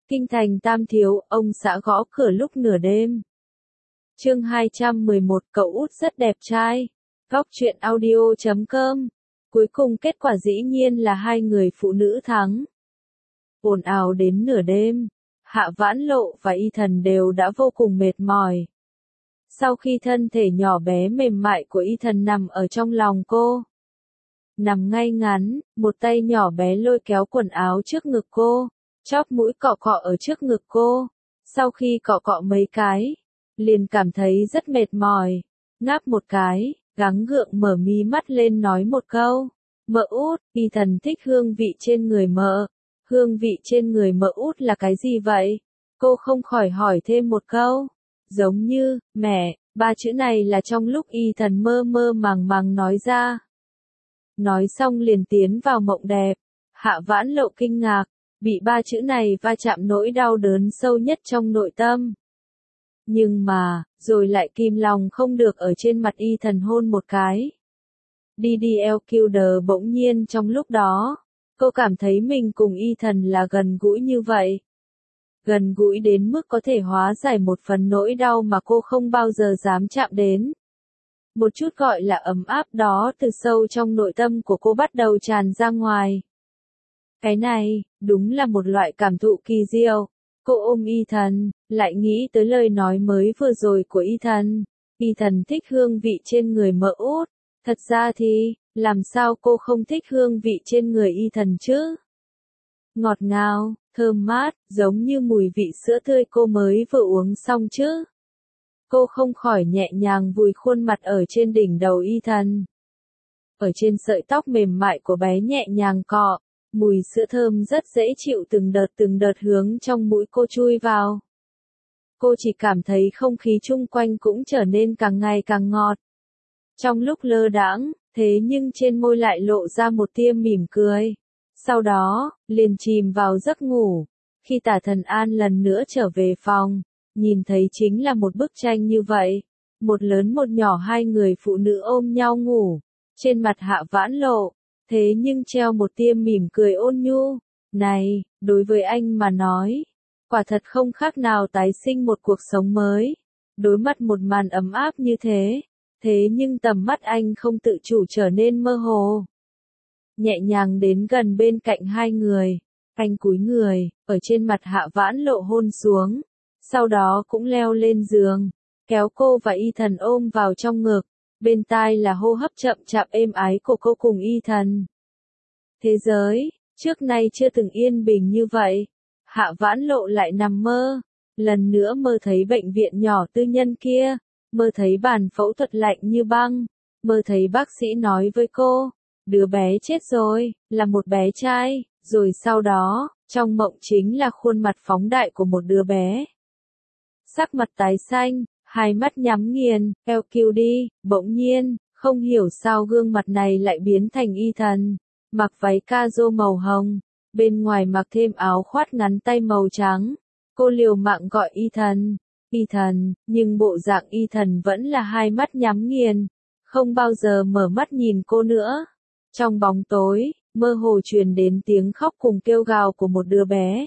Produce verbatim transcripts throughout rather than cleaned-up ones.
Kinh thành Tam Thiếu, ông xã gõ cửa lúc nửa đêm. Chương hai trăm mười một, cậu út rất đẹp trai. Góc truyện audio chấm com. Cuối cùng kết quả dĩ nhiên là hai người phụ nữ thắng. Ồn ào đến nửa đêm, Hạ Vãn Lộ và Y Thần đều đã vô cùng mệt mỏi. Sau khi thân thể nhỏ bé mềm mại của Y Thần nằm ở trong lòng cô, nằm ngay ngắn, một tay nhỏ bé lôi kéo quần áo trước ngực cô, chóp mũi cọ cọ ở trước ngực cô. Sau khi cọ cọ mấy cái, liền cảm thấy rất mệt mỏi, ngáp một cái, gắng gượng mở mí mắt lên nói một câu, mợ út. Y Thần thích hương vị trên người mợ. Hương vị trên người mợ út là cái gì vậy? Cô không khỏi hỏi thêm một câu. Giống như, mẹ, ba chữ này là trong lúc Y Thần mơ mơ màng màng nói ra. Nói xong liền tiến vào mộng đẹp. Hạ Vãn Lộ kinh ngạc, bị ba chữ này va chạm nỗi đau đớn sâu nhất trong nội tâm. Nhưng mà, rồi lại kìm lòng không được ở trên mặt Y Thần hôn một cái. đê đê lờ Killer bỗng nhiên trong lúc đó, cô cảm thấy mình cùng Y Thần là gần gũi như vậy. Gần gũi đến mức có thể hóa giải một phần nỗi đau mà cô không bao giờ dám chạm đến. Một chút gọi là ấm áp đó từ sâu trong nội tâm của cô bắt đầu tràn ra ngoài. Cái này, đúng là một loại cảm thụ kỳ diệu. Cô ôm Y Thần, lại nghĩ tới lời nói mới vừa rồi của Y Thần. Y Thần thích hương vị trên người mợ út. Thật ra thì, làm sao cô không thích hương vị trên người Y Thần chứ? Ngọt ngào, thơm mát, giống như mùi vị sữa tươi cô mới vừa uống xong chứ. Cô không khỏi nhẹ nhàng vùi khuôn mặt ở trên đỉnh đầu Y Thần. Ở trên sợi tóc mềm mại của bé nhẹ nhàng cọ, mùi sữa thơm rất dễ chịu từng đợt từng đợt hướng trong mũi cô chui vào. Cô chỉ cảm thấy không khí chung quanh cũng trở nên càng ngày càng ngọt. Trong lúc lơ đãng, thế nhưng trên môi lại lộ ra một tia mỉm cười. Sau đó, liền chìm vào giấc ngủ. Khi Tả Thần An lần nữa trở về phòng, nhìn thấy chính là một bức tranh như vậy. Một lớn một nhỏ hai người phụ nữ ôm nhau ngủ. Trên mặt Hạ Vãn Lộ, thế nhưng treo một tia mỉm cười ôn nhu. Này, đối với anh mà nói, quả thật không khác nào tái sinh một cuộc sống mới. Đối mặt một màn ấm áp như thế, thế nhưng tầm mắt anh không tự chủ trở nên mơ hồ. Nhẹ nhàng đến gần bên cạnh hai người, anh cúi người, ở trên mặt Hạ Vãn Lộ hôn xuống, sau đó cũng leo lên giường, kéo cô và Y Thần ôm vào trong ngực, bên tai là hô hấp chậm chạp êm ái của cô cùng Y Thần. Thế giới, trước nay chưa từng yên bình như vậy, Hạ Vãn Lộ lại nằm mơ, lần nữa mơ thấy bệnh viện nhỏ tư nhân kia, mơ thấy bàn phẫu thuật lạnh như băng, mơ thấy bác sĩ nói với cô, đứa bé chết rồi, là một bé trai, rồi sau đó, trong mộng chính là khuôn mặt phóng đại của một đứa bé. Sắc mặt tái xanh, hai mắt nhắm nghiền, eo kiu đi, bỗng nhiên, không hiểu sao gương mặt này lại biến thành Y Thần, mặc váy ca-rô màu hồng, bên ngoài mặc thêm áo khoác ngắn tay màu trắng. Cô liều mạng gọi Y Thần, Y Thần, nhưng bộ dạng Y Thần vẫn là hai mắt nhắm nghiền, không bao giờ mở mắt nhìn cô nữa. Trong bóng tối, mơ hồ truyền đến tiếng khóc cùng kêu gào của một đứa bé.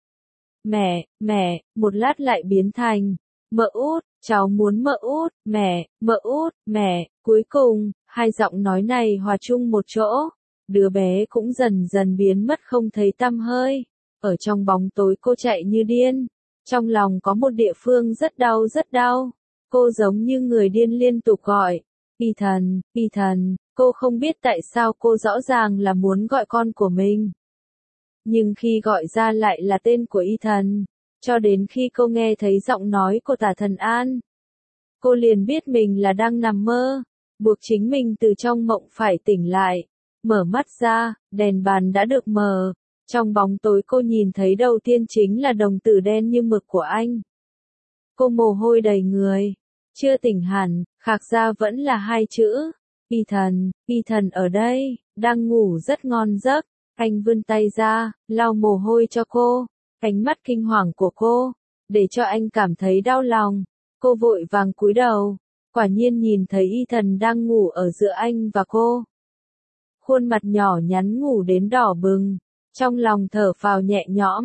Mẹ, mẹ, một lát lại biến thành, mợ út, cháu muốn mợ út, mẹ, mợ út, mẹ, cuối cùng, hai giọng nói này hòa chung một chỗ, đứa bé cũng dần dần biến mất không thấy tăm hơi. Ở trong bóng tối cô chạy như điên, trong lòng có một địa phương rất đau rất đau, cô giống như người điên liên tục gọi, Y Thần, Y Thần. Cô không biết tại sao cô rõ ràng là muốn gọi con của mình. Nhưng khi gọi ra lại là tên của Y Thần, cho đến khi cô nghe thấy giọng nói của Tả Thần An, cô liền biết mình là đang nằm mơ, buộc chính mình từ trong mộng phải tỉnh lại. Mở mắt ra, đèn bàn đã được mở, trong bóng tối cô nhìn thấy đầu tiên chính là đồng tử đen như mực của anh. Cô mồ hôi đầy người, chưa tỉnh hẳn, khạc ra vẫn là hai chữ. Y Thần, Y Thần ở đây, đang ngủ rất ngon giấc. Anh vươn tay ra, lau mồ hôi cho cô. Ánh mắt kinh hoàng của cô, để cho anh cảm thấy đau lòng. Cô vội vàng cúi đầu, quả nhiên nhìn thấy Y Thần đang ngủ ở giữa anh và cô. Khuôn mặt nhỏ nhắn ngủ đến đỏ bừng, trong lòng thở phào nhẹ nhõm.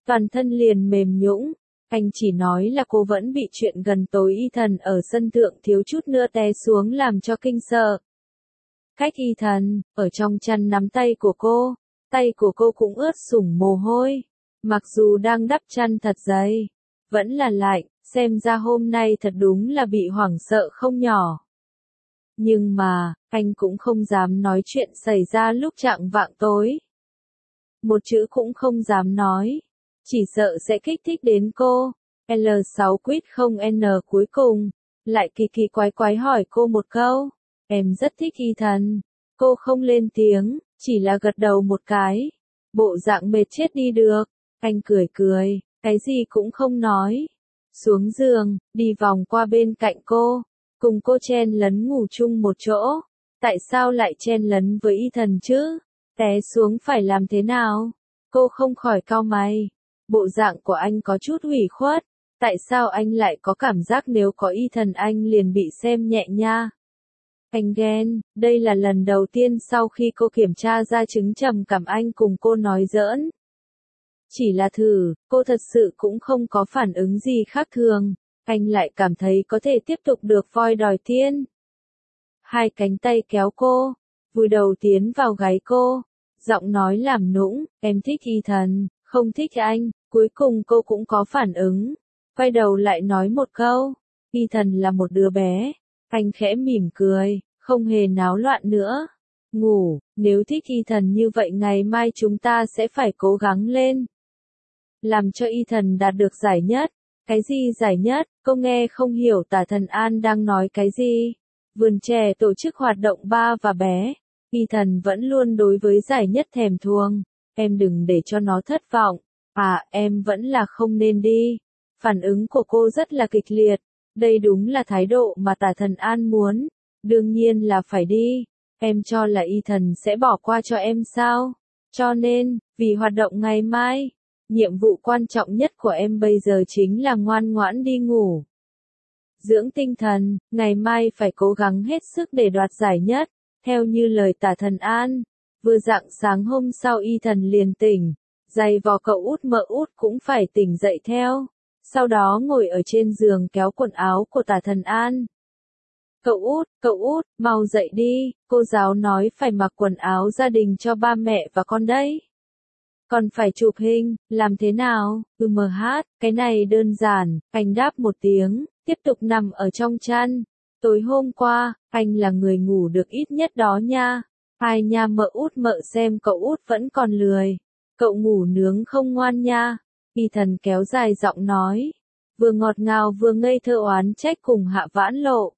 toàn thân liền mềm nhũn. Anh chỉ nói là cô vẫn bị chuyện gần tối Ethan ở sân thượng thiếu chút nữa té xuống làm cho kinh sợ. Cách Ethan, ở trong chăn nắm tay của cô, tay của cô cũng ướt sũng mồ hôi. Mặc dù đang đắp chăn thật dày, vẫn là lạnh, xem ra hôm nay thật đúng là bị hoảng sợ không nhỏ. Nhưng mà, anh cũng không dám nói chuyện xảy ra lúc chạng vạng tối. Một chữ cũng không dám nói, chỉ sợ sẽ kích thích đến cô. L sáu quýt không N cuối cùng, lại kỳ kỳ quái quái hỏi cô một câu. Em rất thích Ethan. Cô không lên tiếng, chỉ là gật đầu một cái. Bộ dạng mệt chết đi được. Anh cười cười, cái gì cũng không nói. Xuống giường, đi vòng qua bên cạnh cô. Cùng cô chen lấn ngủ chung một chỗ. Tại sao lại chen lấn với Ethan chứ? Té xuống phải làm thế nào? Cô không khỏi cau mày. Bộ dạng của anh có chút ủy khuất. Tại sao anh lại có cảm giác nếu có Ethan anh liền bị xem nhẹ nha? Anh ghen, đây là lần đầu tiên sau khi cô kiểm tra ra chứng trầm cảm anh cùng cô nói giỡn. Chỉ là thử, cô thật sự cũng không có phản ứng gì khác thường, anh lại cảm thấy có thể tiếp tục được voi đòi tiên. Hai cánh tay kéo cô, vùi đầu tiến vào gáy cô, giọng nói làm nũng, em thích Ethan, không thích anh, cuối cùng cô cũng có phản ứng, quay đầu lại nói một câu, Ethan là một đứa bé, anh khẽ mỉm cười, không hề náo loạn nữa. Ngủ, nếu thích Ethan như vậy ngày mai chúng ta sẽ phải cố gắng lên. Làm cho Ethan đạt được giải nhất. Cái gì giải nhất? Cô nghe không hiểu Tả Thần An đang nói cái gì. Vườn trẻ tổ chức hoạt động ba và bé. Ethan vẫn luôn đối với giải nhất thèm thuồng. Em đừng để cho nó thất vọng. À, em vẫn là không nên đi. Phản ứng của cô rất là kịch liệt. Đây đúng là thái độ mà Tả Thần An muốn. Đương nhiên là phải đi. Em cho là Ethan sẽ bỏ qua cho em sao? Cho nên, vì hoạt động ngày mai, nhiệm vụ quan trọng nhất của em bây giờ chính là ngoan ngoãn đi ngủ. Dưỡng tinh thần, ngày mai phải cố gắng hết sức để đoạt giải nhất, theo như lời Tả Thần An. Vừa rạng sáng hôm sau Ethan liền tỉnh, giày vò cậu út mợ út cũng phải tỉnh dậy theo. Sau đó ngồi ở trên giường kéo quần áo của Tả Thần An. Cậu út, cậu út, mau dậy đi, cô giáo nói phải mặc quần áo gia đình cho ba mẹ và con đấy. Còn phải chụp hình, làm thế nào? Ừ mờ hát, cái này đơn giản, anh đáp một tiếng, tiếp tục nằm ở trong chăn. Tối hôm qua, anh là người ngủ được ít nhất đó nha. Ai nha mợ út mợ xem cậu út vẫn còn lười. Cậu ngủ nướng không ngoan nha. Ethan kéo dài giọng nói. Vừa ngọt ngào vừa ngây thơ oán trách cùng Hạ Vãn Lộ.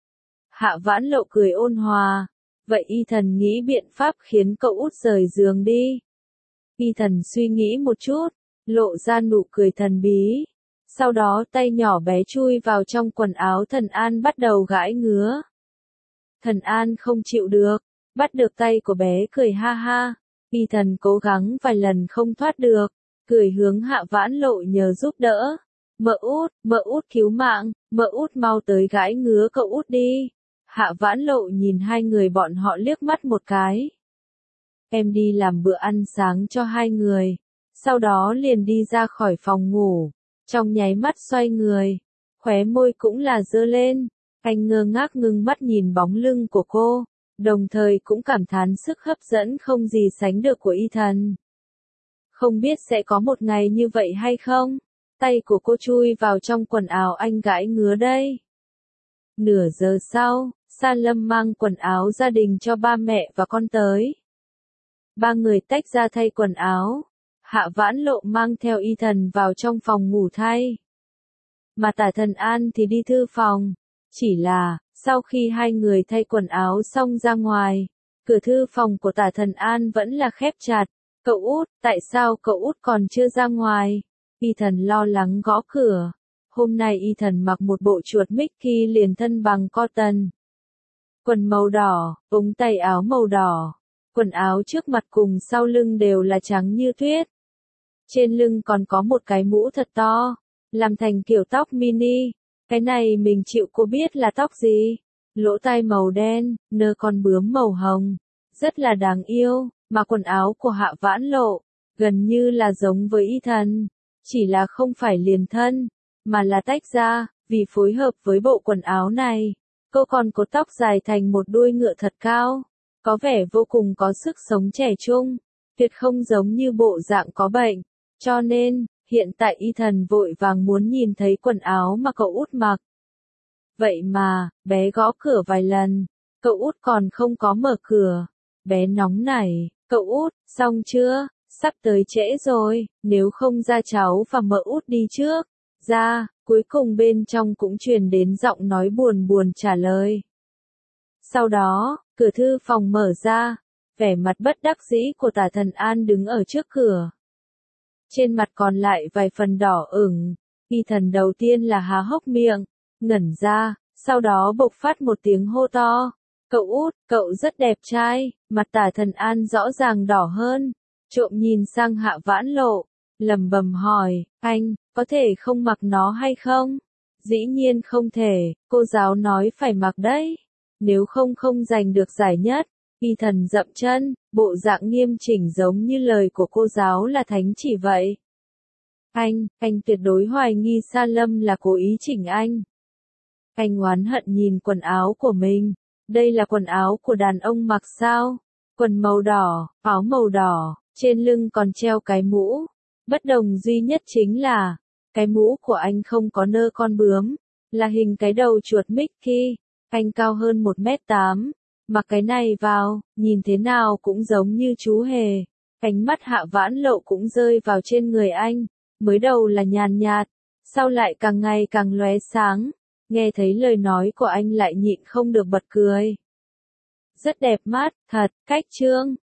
Hạ Vãn Lộ cười ôn hòa. Vậy Ethan nghĩ biện pháp khiến cậu út rời giường đi. Ethan suy nghĩ một chút, lộ ra nụ cười thần bí. Sau đó tay nhỏ bé chui vào trong quần áo Thần An bắt đầu gãi ngứa. Thần An không chịu được, bắt được tay của bé cười ha ha. Ethan cố gắng vài lần không thoát được, cười hướng Hạ Vãn Lộ nhờ giúp đỡ. Mợ út, mợ út cứu mạng, mợ út mau tới gãi ngứa cậu út đi. Hạ Vãn Lộ nhìn hai người bọn họ liếc mắt một cái. Em đi làm bữa ăn sáng cho hai người, sau đó liền đi ra khỏi phòng ngủ, trong nháy mắt xoay người, khóe môi cũng là giơ lên, anh ngơ ngác ngưng mắt nhìn bóng lưng của cô, đồng thời cũng cảm thán sức hấp dẫn không gì sánh được của Ethan. Không biết sẽ có một ngày như vậy hay không? Tay của cô chui vào trong quần áo anh gãi ngứa đây. Nửa giờ sau, Sa Lâm mang quần áo gia đình cho ba mẹ và con tới. Ba người tách ra thay quần áo. Hạ Vãn Lộ mang theo Ethan vào trong phòng ngủ thay. Mà Tả Thần An thì đi thư phòng. Chỉ là, sau khi hai người thay quần áo xong ra ngoài, cửa thư phòng của Tả Thần An vẫn là khép chặt. Cậu út, tại sao cậu út còn chưa ra ngoài? Ethan lo lắng gõ cửa. Hôm nay Ethan mặc một bộ chuột Mickey liền thân bằng cotton. Quần màu đỏ, ống tay áo màu đỏ. Quần áo trước mặt cùng sau lưng đều là trắng như tuyết. Trên lưng còn có một cái mũ thật to, làm thành kiểu tóc mini. Cái này mình chịu cô biết là tóc gì? Lỗ tai màu đen, nơ con bướm màu hồng. Rất là đáng yêu, mà quần áo của Hạ Vãn Lộ, gần như là giống với Ethan. chỉ là không phải liền thân, mà là tách ra, vì phối hợp với bộ quần áo này. Cô còn cột tóc dài thành một đuôi ngựa thật cao, có vẻ vô cùng có sức sống trẻ trung, tuyệt không giống như bộ dạng có bệnh. Cho nên, hiện tại Ethan vội vàng muốn nhìn thấy quần áo mà cậu út mặc. Vậy mà, bé gõ cửa vài lần, cậu út còn không có mở cửa. Bé nóng nảy, cậu út, xong chưa, sắp tới trễ rồi, nếu không ra cháu và mợ út đi trước. Ra, cuối cùng bên trong cũng truyền đến giọng nói buồn buồn trả lời. Sau đó, cửa thư phòng mở ra, vẻ mặt bất đắc dĩ của Tả Thần An đứng ở trước cửa. Trên mặt còn lại vài phần đỏ ửng, Ethan đầu tiên là há hốc miệng, ngẩn ra, sau đó bộc phát một tiếng hô to. Cậu út, cậu rất đẹp trai, mặt Tả Thần An rõ ràng đỏ hơn, trộm nhìn sang Hạ Vãn Lộ, lẩm bẩm hỏi, anh, có thể không mặc nó hay không? Dĩ nhiên không thể, cô giáo nói phải mặc đấy, nếu không không giành được giải nhất. Ethan dậm chân, bộ dạng nghiêm chỉnh giống như lời của cô giáo là thánh chỉ vậy. Anh, anh tuyệt đối hoài nghi Sa Lâm là cố ý chỉnh anh. Anh oán hận nhìn quần áo của mình. Đây là quần áo của đàn ông mặc sao? Quần màu đỏ, áo màu đỏ, trên lưng còn treo cái mũ. Bất đồng duy nhất chính là, cái mũ của anh không có nơ con bướm, là hình cái đầu chuột Mickey. Anh cao hơn một mét tám, mặc cái này vào, nhìn thế nào cũng giống như chú hề. Ánh mắt Hạ Vãn Lộ cũng rơi vào trên người anh, mới đầu là nhàn nhạt, sau lại càng ngày càng lóe sáng. Nghe thấy lời nói của anh lại nhịn không được bật cười. Rất đẹp mắt, thật, cách trương.